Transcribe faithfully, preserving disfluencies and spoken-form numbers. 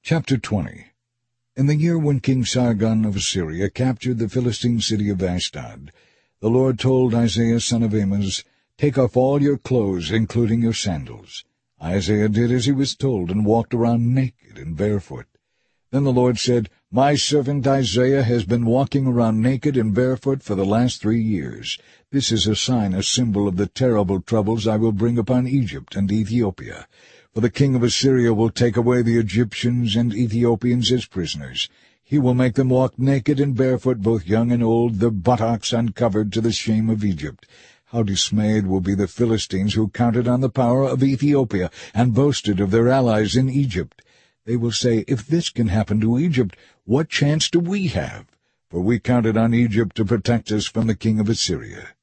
Chapter twenty. In the year when King Sargon of Assyria captured the Philistine city of Ashdod, the Lord told Isaiah son of Amoz, "Take off all your clothes, including your sandals." Isaiah did as he was told and walked around naked and barefoot. Then the Lord said, "My servant Isaiah has been walking around naked and barefoot for the last three years. This is a sign, a symbol of the terrible troubles I will bring upon Egypt and Ethiopia. For the king of Assyria will take away the Egyptians and Ethiopians as prisoners. He will make them walk naked and barefoot, both young and old, their buttocks uncovered, to the shame of Egypt. How dismayed will be the Philistines who counted on the power of Ethiopia and boasted of their allies in Egypt. They will say, 'If this can happen to Egypt, what chance do we have? For we counted on Egypt to protect us from the king of Assyria.'